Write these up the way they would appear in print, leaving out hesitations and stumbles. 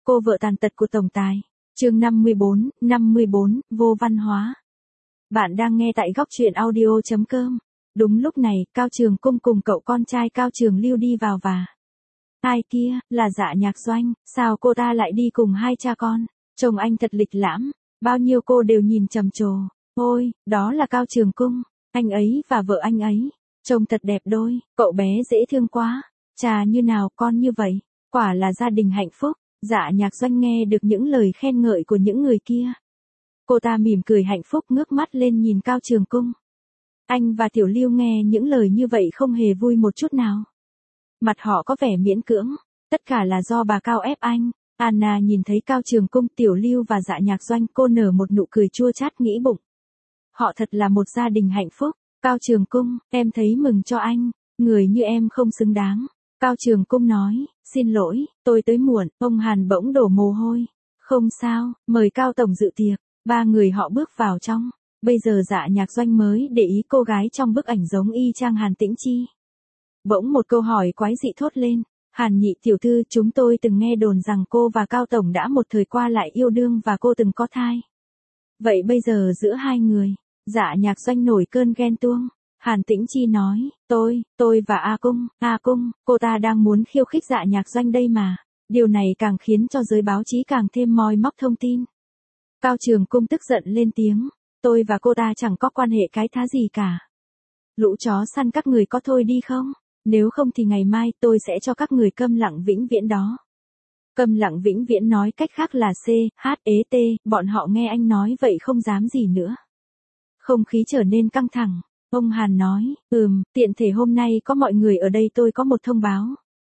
cô vợ tàn tật của tổng tài. Chương 54, vô văn hóa. Bạn đang nghe tại góc truyện audio.com. Đúng lúc này, Cao Trường Cung cùng cậu con trai Cao Trường Lưu đi vào và ai kia, là Dạ Nhạc Doanh, sao cô ta lại đi cùng hai cha con? Chồng anh thật lịch lãm, bao nhiêu cô đều nhìn trầm trồ. Ôi, đó là Cao Trường Cung, anh ấy và vợ anh ấy, trông thật đẹp đôi, cậu bé dễ thương quá. Cha như nào con như vậy, quả là gia đình hạnh phúc. Dạ Nhạc Doanh nghe được những lời khen ngợi của những người kia. Cô ta mỉm cười hạnh phúc ngước mắt lên nhìn Cao Trường Cung. Anh và Tiểu Lưu nghe những lời như vậy không hề vui một chút nào. Mặt họ có vẻ miễn cưỡng, tất cả là do bà Cao ép anh. Anna nhìn thấy Cao Trường Cung, Tiểu Lưu và Dạ Nhạc Doanh, cô nở một nụ cười chua chát nghĩ bụng. Họ thật là một gia đình hạnh phúc. Cao Trường Cung, em thấy mừng cho anh, người như em không xứng đáng. Cao Trường Cung nói, xin lỗi, tôi tới muộn. Ông Hàn bỗng đổ mồ hôi. Không sao, mời Cao Tổng dự tiệc. Ba người họ bước vào trong. Bây giờ Dạ Nhạc Doanh mới để ý cô gái trong bức ảnh giống y chang Hàn Tĩnh Chi. Bỗng một câu hỏi quái dị thốt lên. Hàn nhị tiểu thư, chúng tôi từng nghe đồn rằng cô và Cao Tổng đã một thời qua lại yêu đương và cô từng có thai. Vậy bây giờ giữa hai người, Dạ Nhạc Doanh nổi cơn ghen tuông. Hàn Tĩnh Chi nói, tôi và A Cung, cô ta đang muốn khiêu khích Dạ Nhạc Doanh đây mà. Điều này càng khiến cho giới báo chí càng thêm moi móc thông tin. Cao Trường Cung tức giận lên tiếng, tôi và cô ta chẳng có quan hệ cái thá gì cả. Lũ chó săn các người có thôi đi không? Nếu không thì ngày mai tôi sẽ cho các người câm lặng vĩnh viễn đó. Câm lặng vĩnh viễn nói cách khác là CHET, bọn họ nghe anh nói vậy không dám gì nữa. Không khí trở nên căng thẳng. Ông Hàn nói, tiện thể hôm nay có mọi người ở đây tôi có một thông báo.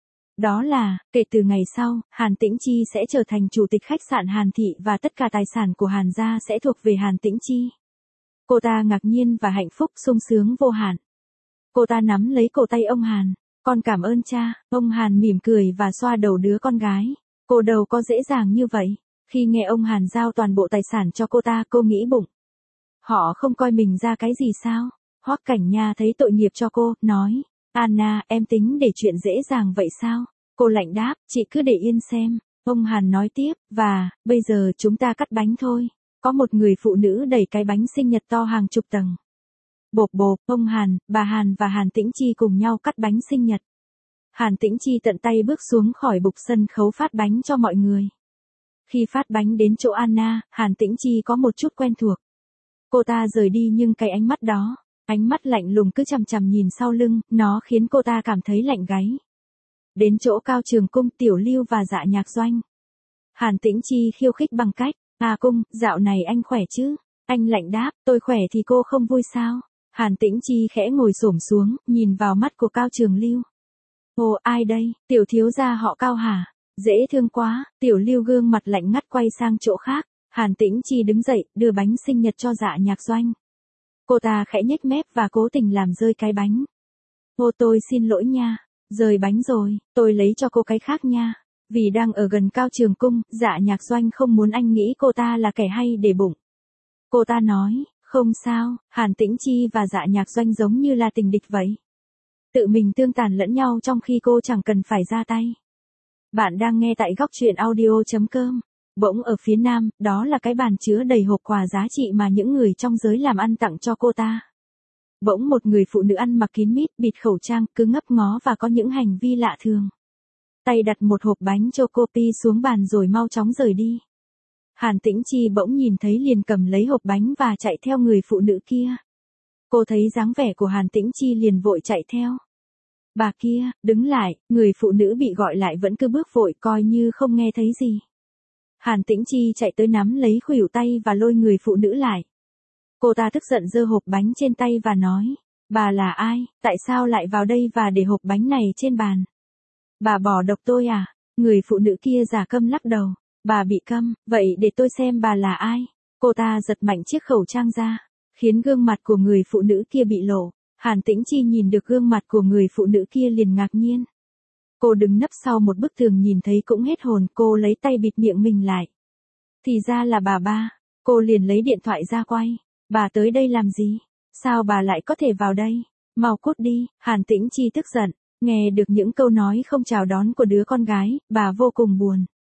Đó là, kể từ ngày sau, Hàn Tĩnh Chi sẽ trở thành chủ tịch khách sạn Hàn Thị và tất cả tài sản của Hàn gia sẽ thuộc về Hàn Tĩnh Chi. Cô ta ngạc nhiên và hạnh phúc sung sướng vô hạn. Cô ta nắm lấy cổ tay ông Hàn. Con cảm ơn cha. Ông Hàn mỉm cười và xoa đầu đứa con gái. Cô đâu có dễ dàng như vậy. Khi nghe ông Hàn giao toàn bộ tài sản cho cô ta, cô nghĩ bụng. Họ không coi mình ra cái gì sao? Hoắc Cảnh Nha thấy tội nghiệp cho cô, nói. Anna, em tính để chuyện dễ dàng vậy sao? Cô lạnh đáp, chị cứ để yên xem. Ông Hàn nói tiếp, và, bây giờ chúng ta cắt bánh thôi. Có một người phụ nữ đẩy cái bánh sinh nhật to hàng chục tầng. Bộp bộp, ông Hàn, bà Hàn và Hàn Tĩnh Chi cùng nhau cắt bánh sinh nhật. Hàn Tĩnh Chi tận tay bước xuống khỏi bục sân khấu phát bánh cho mọi người. Khi phát bánh đến chỗ Anna, Hàn Tĩnh Chi có một chút quen thuộc. Cô ta rời đi nhưng cái ánh mắt đó, ánh mắt lạnh lùng cứ chằm chằm nhìn sau lưng, nó khiến cô ta cảm thấy lạnh gáy. Đến chỗ Cao Trường Cung, Tiểu Lưu và Dạ Nhạc Doanh. Hàn Tĩnh Chi khiêu khích bằng cách, Cung, dạo này anh khỏe chứ? Anh lạnh đáp, tôi khỏe thì cô không vui sao? Hàn Tĩnh Chi khẽ ngồi xổm xuống, nhìn vào mắt của Cao Trường Lưu. Ồ, ai đây, tiểu thiếu gia họ Cao hả? Dễ thương quá. Tiểu Lưu gương mặt lạnh ngắt quay sang chỗ khác. Hàn Tĩnh Chi đứng dậy, đưa bánh sinh nhật cho Dạ Nhạc Doanh. Cô ta khẽ nhếch mép và cố tình làm rơi cái bánh. Ô, tôi xin lỗi nha, rơi bánh rồi, tôi lấy cho cô cái khác nha. Vì đang ở gần Cao Trường Cung, Dạ Nhạc Doanh không muốn anh nghĩ cô ta là kẻ hay để bụng. Cô ta nói, không sao, Hàn Tĩnh Chi và Dạ Nhạc Doanh giống như là tình địch vậy. Tự mình tương tàn lẫn nhau trong khi cô chẳng cần phải ra tay. Bạn đang nghe tại góc truyện audio.com. Bỗng ở phía nam, đó là cái bàn chứa đầy hộp quà giá trị mà những người trong giới làm ăn tặng cho cô ta. Bỗng một người phụ nữ ăn mặc kín mít, bịt khẩu trang, cứ ngấp ngó và có những hành vi lạ thường. Tay đặt một hộp bánh chocopi xuống bàn rồi mau chóng rời đi. Hàn Tĩnh Chi bỗng nhìn thấy liền cầm lấy hộp bánh và chạy theo người phụ nữ kia. Cô thấy dáng vẻ của Hàn Tĩnh Chi liền vội chạy theo. Bà kia, đứng lại, người phụ nữ bị gọi lại vẫn cứ bước vội coi như không nghe thấy gì. Hàn Tĩnh Chi chạy tới nắm lấy khuỷu tay và lôi người phụ nữ lại. Cô ta tức giận giơ hộp bánh trên tay và nói, bà là ai, tại sao lại vào đây và để hộp bánh này trên bàn? Bà bỏ độc tôi à? Người phụ nữ kia giả câm lắc đầu. Bà bị câm, vậy để tôi xem bà là ai. Cô ta giật mạnh chiếc khẩu trang ra, khiến gương mặt của người phụ nữ kia bị lộ. Hàn Tĩnh Chi nhìn được gương mặt của người phụ nữ kia liền ngạc nhiên. Cô đứng nấp sau một bức tường nhìn thấy cũng hết hồn, cô lấy tay bịt miệng mình lại. Thì ra là bà ba. Cô liền lấy điện thoại ra quay. Bà tới đây làm gì? Sao bà lại có thể vào đây? Mau cút đi. Hàn Tĩnh Chi tức giận. Nghe được những câu nói không chào đón của đứa con gái, bà vô cùng buồn.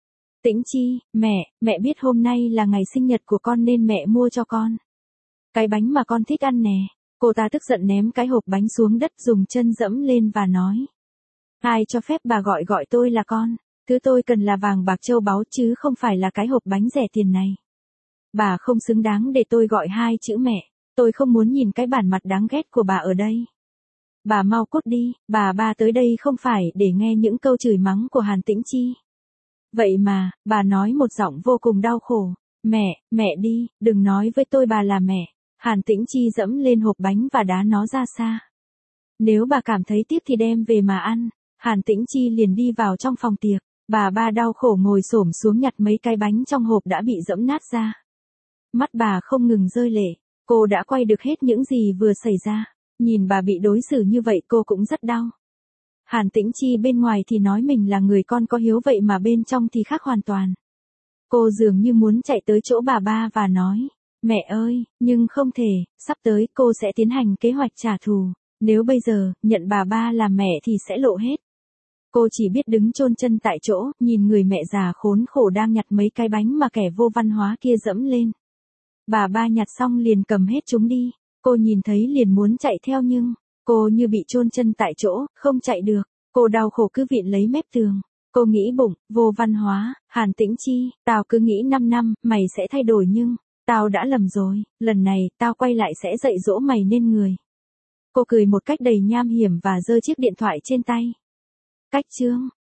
Tĩnh Chi, mẹ biết hôm nay là ngày sinh nhật của con nên mẹ mua cho con cái bánh mà con thích ăn nè. Cô ta tức giận ném cái hộp bánh xuống đất dùng chân dẫm lên và nói. Ai cho phép bà gọi tôi là con? Thứ tôi cần là vàng bạc châu báu chứ không phải là cái hộp bánh rẻ tiền này. Bà không xứng đáng để tôi gọi hai chữ mẹ. Tôi không muốn nhìn cái bản mặt đáng ghét của bà ở đây. Bà mau cút đi, bà tới đây không phải để nghe những câu chửi mắng của Hàn Tĩnh Chi. Vậy mà, bà nói một giọng vô cùng đau khổ. Mẹ đi, đừng nói với tôi bà là mẹ. Hàn Tĩnh Chi dẫm lên hộp bánh và đá nó ra xa. Nếu bà cảm thấy tiếc thì đem về mà ăn. Hàn Tĩnh Chi liền đi vào trong phòng tiệc. Bà ba đau khổ ngồi xổm xuống nhặt mấy cái bánh trong hộp đã bị dẫm nát ra. Mắt bà không ngừng rơi lệ. Cô đã quay được hết những gì vừa xảy ra. Nhìn bà bị đối xử như vậy cô cũng rất đau. Hàn Tĩnh Chi bên ngoài thì nói mình là người con có hiếu vậy mà bên trong thì khác hoàn toàn. Cô dường như muốn chạy tới chỗ bà ba và nói. Mẹ ơi, nhưng không thể, sắp tới cô sẽ tiến hành kế hoạch trả thù. Nếu bây giờ, nhận bà ba làm mẹ thì sẽ lộ hết. Cô chỉ biết đứng chôn chân tại chỗ, nhìn người mẹ già khốn khổ đang nhặt mấy cái bánh mà kẻ vô văn hóa kia dẫm lên. Bà ba nhặt xong liền cầm hết chúng đi. Cô nhìn thấy liền muốn chạy theo nhưng, cô như bị chôn chân tại chỗ, không chạy được. Cô đau khổ cứ vịn lấy mép tường. Cô nghĩ bụng, vô văn hóa, Hàn Tĩnh Chi, tao cứ nghĩ 5 năm, mày sẽ thay đổi nhưng, tao đã lầm rồi, lần này, tao quay lại sẽ dạy dỗ mày nên người. Cô cười một cách đầy nham hiểm và giơ chiếc điện thoại trên tay. Cách chương